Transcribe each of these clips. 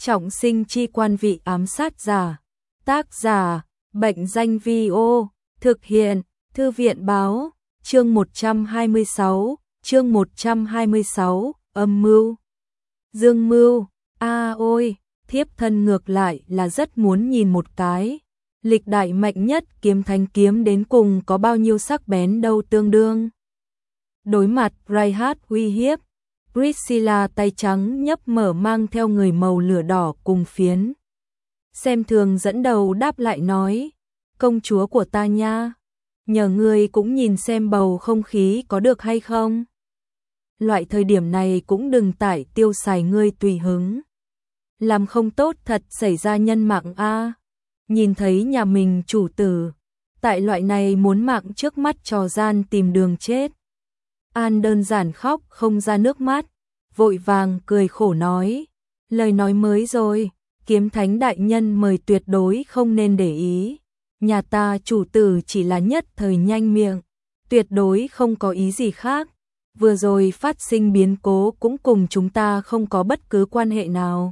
Trọng sinh chi quan vị ám sát giả. Tác giả, Bệnh danh Vi-ô. Thực hiện, Thư viện báo. Chương 126, âm mưu. Dương mưu, ôi, thiếp thân ngược lại là rất muốn nhìn một cái. Lịch đại mạnh nhất kiếm thanh kiếm đến cùng có bao nhiêu sắc bén đâu tương đương. Đối mặt Reinhard uy hiếp, Priscilla tay trắng nhấp mở mang theo người màu lửa đỏ cùng phiến. Xem thường dẫn đầu đáp lại nói, công chúa của ta nha, nhờ ngươi cũng nhìn xem bầu không khí có được hay không. Loại thời điểm này cũng đừng tải tiêu xài ngươi tùy hứng. Làm không tốt thật xảy ra nhân mạng a. Nhìn thấy nhà mình chủ tử, tại loại này muốn mạng trước mắt trò gian tìm đường chết. An đơn giản khóc không ra nước mắt, vội vàng cười khổ nói, lời nói mới rồi, kiếm thánh đại nhân mời tuyệt đối không nên để ý. Nhà ta chủ tử chỉ là nhất thời nhanh miệng, tuyệt đối không có ý gì khác. Vừa rồi phát sinh biến cố cũng cùng chúng ta không có bất cứ quan hệ nào.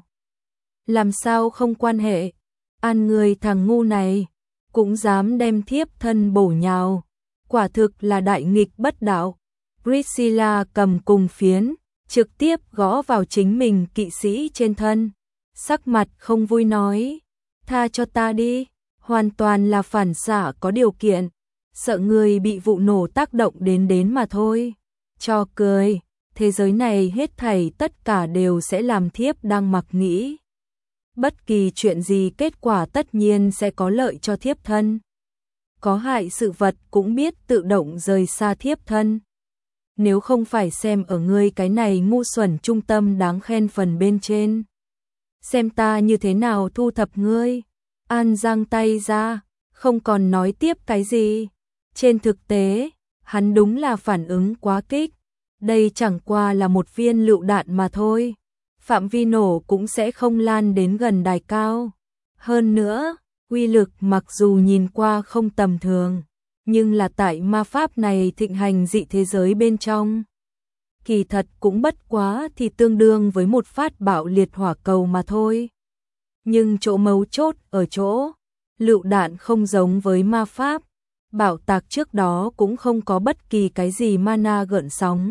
Làm sao không quan hệ? An người thằng ngu này, cũng dám đem thiếp thân bổ nhào. Quả thực là đại nghịch bất đạo. Priscilla cầm cùng phiến, trực tiếp gõ vào chính mình kỵ sĩ trên thân. Sắc mặt không vui nói, tha cho ta đi, hoàn toàn là phản xạ có điều kiện. Sợ người bị vụ nổ tác động đến mà thôi. Cho cười, thế giới này hết thảy tất cả đều sẽ làm thiếp đang mặc nghĩ. Bất kỳ chuyện gì kết quả tất nhiên sẽ có lợi cho thiếp thân. Có hại sự vật cũng biết tự động rời xa thiếp thân. Nếu không phải xem ở ngươi cái này ngu xuẩn trung tâm đáng khen phần bên trên. Xem ta như thế nào thu thập ngươi. An giang tay ra, không còn nói tiếp cái gì. Trên thực tế, hắn đúng là phản ứng quá kích. Đây chẳng qua là một viên lựu đạn mà thôi. Phạm vi nổ cũng sẽ không lan đến gần đài cao. Hơn nữa, uy lực mặc dù nhìn qua không tầm thường, nhưng là tại ma pháp này thịnh hành dị thế giới bên trong. Kỳ thật cũng bất quá thì tương đương với một phát bạo liệt hỏa cầu mà thôi. Nhưng chỗ mấu chốt ở chỗ, lựu đạn không giống với ma pháp. Bảo tạc trước đó cũng không có bất kỳ cái gì mana gợn sóng.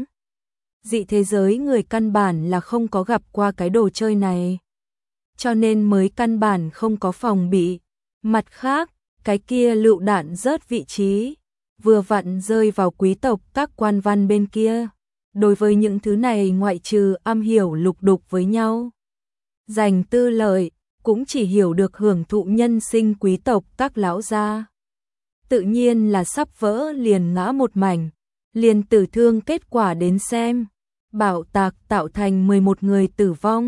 Dị thế giới người căn bản là không có gặp qua cái đồ chơi này. Cho nên mới căn bản không có phòng bị. Mặt khác, cái kia lựu đạn rớt vị trí, vừa vặn rơi vào quý tộc các quan văn bên kia. Đối với những thứ này ngoại trừ am hiểu lục đục với nhau, dành tư lợi, cũng chỉ hiểu được hưởng thụ nhân sinh quý tộc các lão gia. Tự nhiên là sắp vỡ liền ngã một mảnh, liền tử thương kết quả đến xem. Bạo tạc tạo thành 11 người tử vong,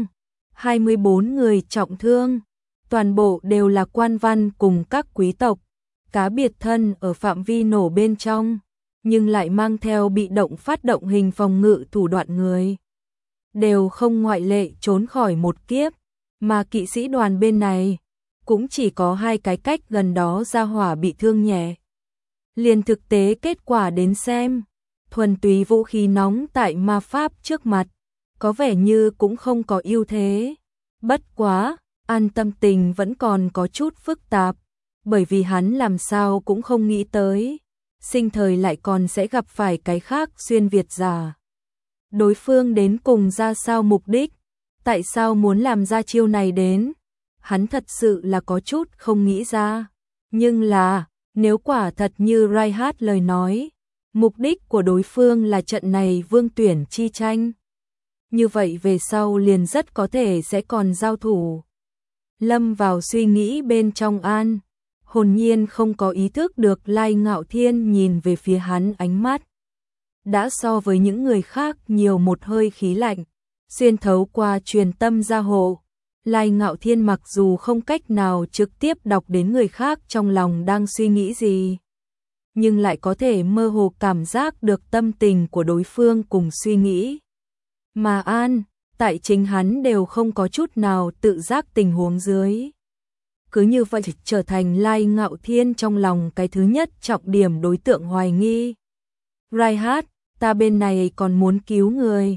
24 người trọng thương, toàn bộ đều là quan văn cùng các quý tộc, cá biệt thân ở phạm vi nổ bên trong, nhưng lại mang theo bị động phát động hình phòng ngự thủ đoạn người. Đều không ngoại lệ trốn khỏi một kiếp, mà kỵ sĩ đoàn bên này, cũng chỉ có 2 cái cách gần đó ra hỏa bị thương nhẹ. Liền thực tế kết quả đến xem, thuần túy vũ khí nóng tại ma pháp trước mặt, có vẻ như cũng không có ưu thế. Bất quá, An tâm tình vẫn còn có chút phức tạp, bởi vì hắn làm sao cũng không nghĩ tới, sinh thời lại còn sẽ gặp phải cái khác xuyên Việt giả. Đối phương đến cùng ra sao mục đích, tại sao muốn làm ra chiêu này đến, hắn thật sự là có chút không nghĩ ra. Nhưng là, nếu quả thật như Reinhard lời nói, mục đích của đối phương là trận này vương tuyển chi tranh, như vậy về sau liền rất có thể sẽ còn giao thủ. Lâm vào suy nghĩ bên trong An, hồn nhiên không có ý thức được Lai Ngạo Thiên nhìn về phía hắn ánh mắt. Đã so với những người khác nhiều một hơi khí lạnh, xuyên thấu qua truyền tâm gia hộ. Lai Ngạo Thiên mặc dù không cách nào trực tiếp đọc đến người khác trong lòng đang suy nghĩ gì, nhưng lại có thể mơ hồ cảm giác được tâm tình của đối phương cùng suy nghĩ. Mà An, tại chính hắn đều không có chút nào tự giác tình huống dưới. Cứ như vậy trở thành Lai Ngạo Thiên trong lòng cái thứ nhất trọng điểm đối tượng hoài nghi. Reinhard, ta bên này còn muốn cứu người.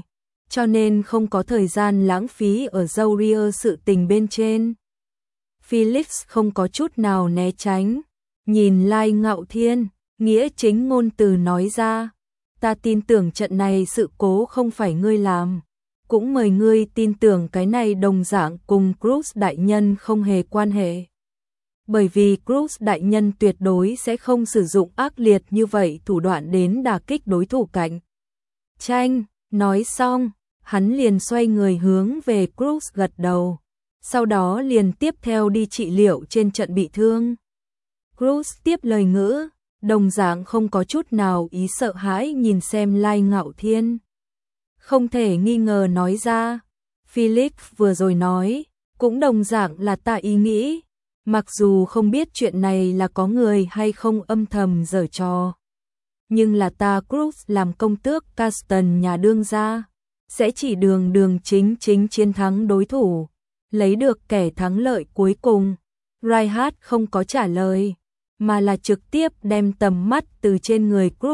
cho nên không có thời gian lãng phí ở râu ria sự tình bên trên. Felix không có chút nào né tránh, nhìn Lai Ngạo Thiên, nghĩa chính ngôn từ nói ra, ta tin tưởng trận này sự cố không phải ngươi làm, cũng mời ngươi tin tưởng cái này đồng dạng cùng Cruz đại nhân không hề quan hệ. Bởi vì Cruz đại nhân tuyệt đối sẽ không sử dụng ác liệt như vậy thủ đoạn đến đả kích đối thủ cạnh tranh. Nói xong, hắn liền xoay người hướng về Cruz gật đầu, sau đó liền tiếp theo đi trị liệu trên trận bị thương. Cruz tiếp lời ngữ, đồng dạng không có chút nào ý sợ hãi nhìn xem Lai Ngạo Thiên. Không thể nghi ngờ nói ra, Felix vừa rồi nói, cũng đồng dạng là ta ý nghĩ, mặc dù không biết chuyện này là có người hay không âm thầm giở trò. Nhưng là ta Cruz làm công tước Caston nhà đương gia, sẽ chỉ đường chính chiến thắng đối thủ, lấy được kẻ thắng lợi cuối cùng. Reinhardt không có trả lời, mà là trực tiếp đem tầm mắt từ trên người Cruz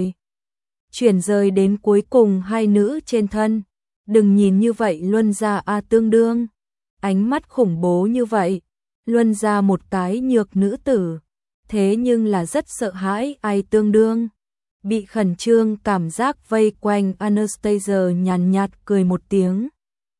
chuyển rời đến cuối cùng hai nữ trên thân. Đừng nhìn như vậy Luân gia tương đương, ánh mắt khủng bố như vậy, Luân gia một cái nhược nữ tử, thế nhưng là rất sợ hãi ai tương đương. Bị khẩn trương cảm giác vây quanh Anastasia nhàn nhạt cười một tiếng,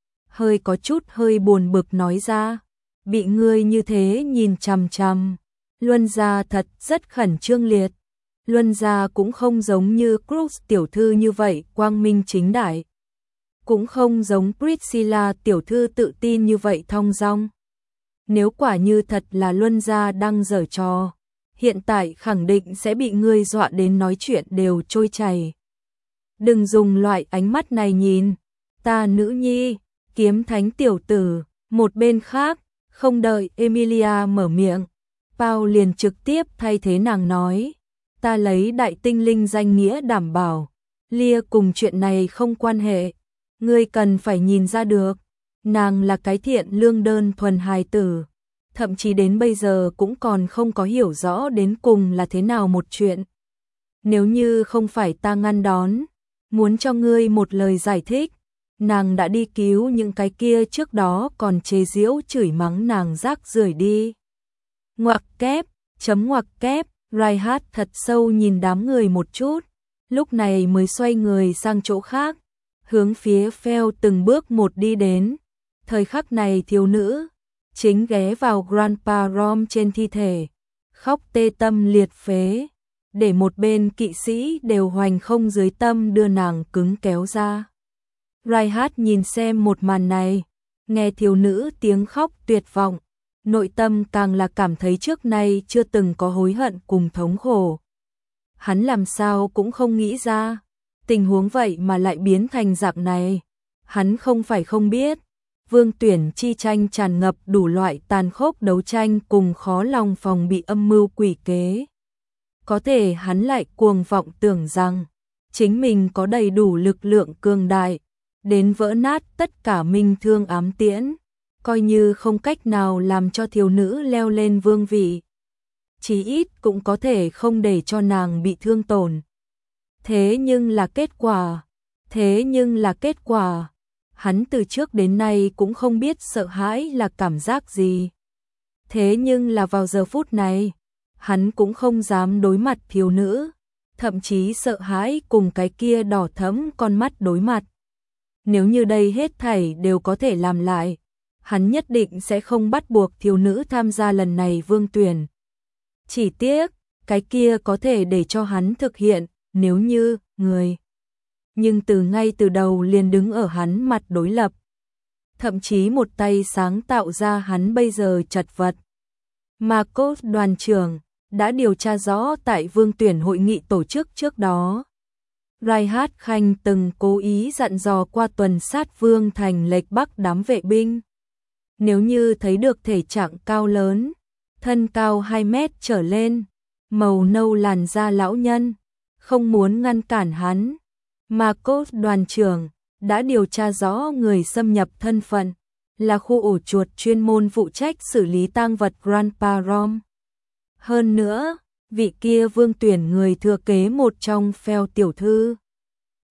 hơi có chút hơi buồn bực nói ra, bị ngươi như thế nhìn chằm chằm, Luân gia thật rất khẩn trương liệt. Luân gia cũng không giống như Cruz tiểu thư như vậy quang minh chính đại, cũng không giống Priscilla tiểu thư tự tin như vậy thong dong. Nếu quả như thật là Luân gia đang giở trò, hiện tại khẳng định sẽ bị ngươi dọa đến nói chuyện đều trôi chảy. Đừng dùng loại ánh mắt này nhìn, ta nữ nhi, kiếm thánh tiểu tử. Một bên khác, không đợi Emilia mở miệng, Paul liền trực tiếp thay thế nàng nói, ta lấy đại tinh linh danh nghĩa đảm bảo, Lia cùng chuyện này không quan hệ, ngươi cần phải nhìn ra được, nàng là cái thiện lương đơn thuần hài tử, thậm chí đến bây giờ cũng còn không có hiểu rõ đến cùng là thế nào một chuyện. Nếu như không phải ta ngăn đón, muốn cho ngươi một lời giải thích, nàng đã đi cứu những cái kia trước đó còn chế giễu chửi mắng nàng rác rưởi đi. Ngoặc kép, ngoặc kép, Reinhardt thật sâu nhìn đám người một chút, lúc này mới xoay người sang chỗ khác, hướng phía Phèo từng bước một đi đến. Thời khắc này thiếu nữ chính ghé vào Grandpa Rom trên thi thể, khóc tê tâm liệt phế, để một bên kỵ sĩ đều hoành không dưới tâm đưa nàng cứng kéo ra. Reinhardt nhìn xem một màn này, nghe thiếu nữ tiếng khóc tuyệt vọng, nội tâm càng là cảm thấy trước nay chưa từng có hối hận cùng thống khổ. Hắn làm sao cũng không nghĩ ra, tình huống vậy mà lại biến thành dạng này. Hắn không phải không biết, Vương Tuyển chi tranh tràn ngập đủ loại tàn khốc đấu tranh cùng khó lòng phòng bị âm mưu quỷ kế. Có thể hắn lại cuồng vọng tưởng rằng chính mình có đầy đủ lực lượng cường đại, đến vỡ nát tất cả minh thương ám tiễn, coi như không cách nào làm cho thiếu nữ leo lên vương vị, chí ít cũng có thể không để cho nàng bị thương tổn. Thế nhưng là kết quả, hắn từ trước đến nay cũng không biết sợ hãi là cảm giác gì. Thế nhưng là vào giờ phút này, hắn cũng không dám đối mặt thiếu nữ, thậm chí sợ hãi cùng cái kia đỏ thẫm con mắt đối mặt. Nếu như đây hết thảy đều có thể làm lại, hắn nhất định sẽ không bắt buộc thiếu nữ tham gia lần này vương tuyển. Chỉ tiếc, cái kia có thể để cho hắn thực hiện, nếu như người. Nhưng ngay từ đầu liền đứng ở hắn mặt đối lập. Thậm chí một tay sáng tạo ra hắn bây giờ chật vật. Marcos đoàn trưởng đã điều tra rõ tại vương tuyển hội nghị tổ chức trước đó. Reinhardt Khanh từng cố ý dặn dò qua tuần sát vương thành lệch bắc đám vệ binh. Nếu như thấy được thể trạng cao lớn, thân cao 2 mét trở lên, màu nâu làn da lão nhân, không muốn ngăn cản hắn. Marcos đoàn trưởng đã điều tra rõ người xâm nhập thân phận, là khu ổ chuột chuyên môn phụ trách xử lý tang vật Grandpa Rom. Hơn nữa, vị kia vương tuyển người thừa kế một trong Phèo tiểu thư,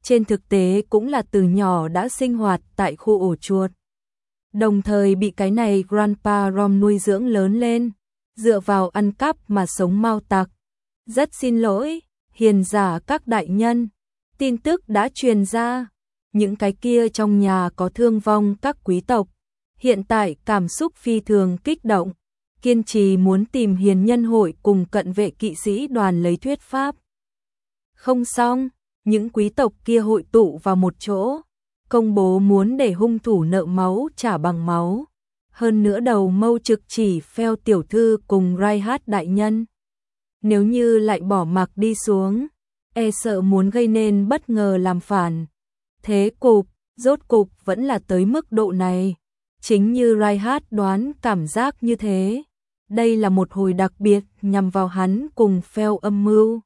trên thực tế cũng là từ nhỏ đã sinh hoạt tại khu ổ chuột. Đồng thời bị cái này Grandpa Rom nuôi dưỡng lớn lên, dựa vào ăn cắp mà sống mau tặc. Rất xin lỗi, hiền giả các đại nhân, tin tức đã truyền ra, những cái kia trong nhà có thương vong các quý tộc, hiện tại cảm xúc phi thường kích động, kiên trì muốn tìm hiền nhân hội cùng cận vệ kỵ sĩ đoàn lấy thuyết pháp. Không xong, những quý tộc kia hội tụ vào một chỗ, công bố muốn để hung thủ nợ máu trả bằng máu. Hơn nữa đầu mâu trực chỉ Phèo tiểu thư cùng Reinhardt đại nhân. Nếu như lại bỏ mặc đi xuống, e sợ muốn gây nên bất ngờ làm phản. Thế cục, rốt cục vẫn là tới mức độ này. Chính như Reinhardt đoán cảm giác như thế. Đây là một hồi đặc biệt nhằm vào hắn cùng Phèo âm mưu.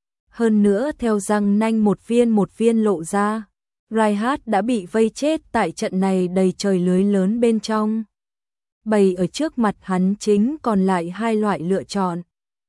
Hơn nữa theo răng nanh một viên lộ ra, Reinhardt đã bị vây chết tại trận này đầy trời lưới lớn bên trong. Bày ở trước mặt hắn chính còn lại hai loại lựa chọn.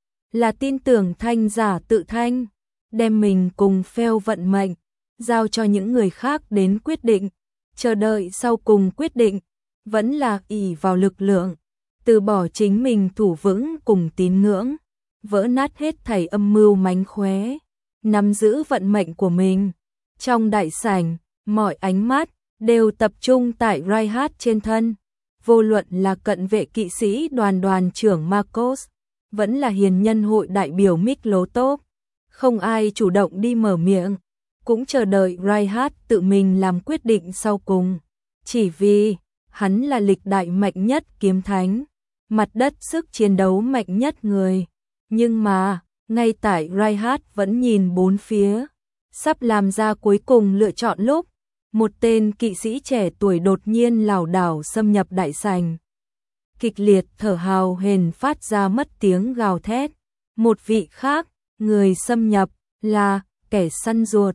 Là tin tưởng thanh giả tự thanh, đem mình cùng Phèo vận mệnh, giao cho những người khác đến quyết định, chờ đợi sau cùng quyết định, vẫn là ỷ vào lực lượng, từ bỏ chính mình thủ vững cùng tín ngưỡng, vỡ nát hết thảy âm mưu mánh khóe, nắm giữ vận mệnh của mình. Trong đại sảnh, mọi ánh mắt đều tập trung tại Reinhardt trên thân, vô luận là cận vệ kỵ sĩ đoàn trưởng Marcos, vẫn là hiền nhân hội đại biểu Miklotov, không ai chủ động đi mở miệng, cũng chờ đợi Reinhardt tự mình làm quyết định sau cùng, chỉ vì hắn là lịch đại mạnh nhất kiếm thánh, mặt đất sức chiến đấu mạnh nhất người. Nhưng mà, ngay tại Reinhardt vẫn nhìn bốn phía, sắp làm ra cuối cùng lựa chọn lúc, một tên kỵ sĩ trẻ tuổi đột nhiên lảo đảo xâm nhập đại sảnh. Kịch liệt thở hào hển phát ra mất tiếng gào thét. Một vị khác, người xâm nhập, là kẻ săn ruột.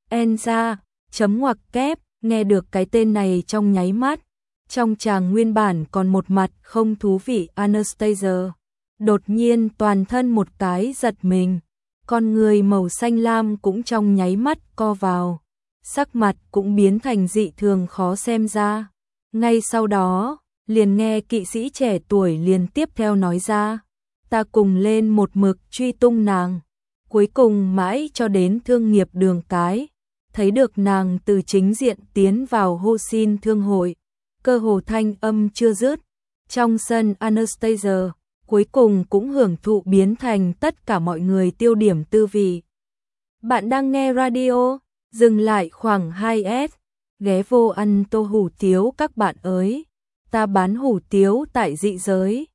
Enza, chấm ngoặc kép, nghe được cái tên này trong nháy mắt. Trong chàng nguyên bản còn một mặt không thú vị Anastasia, đột nhiên toàn thân một cái giật mình. Con người màu xanh lam cũng trong nháy mắt co vào. Sắc mặt cũng biến thành dị thường khó xem ra. Ngay sau đó, liền nghe kỵ sĩ trẻ tuổi liền tiếp theo nói ra. Ta cùng lên một mực truy tung nàng. Cuối cùng mãi cho đến thương nghiệp đường cái. Thấy được nàng từ chính diện tiến vào hô xin thương hội. Cơ hồ thanh âm chưa dứt. Trong sân Anastasia, cuối cùng cũng hưởng thụ biến thành tất cả mọi người tiêu điểm tư vị. Bạn đang nghe radio, dừng lại khoảng 2S, ghé vô ăn tô hủ tiếu các bạn ơi. Ta bán hủ tiếu tại dị giới.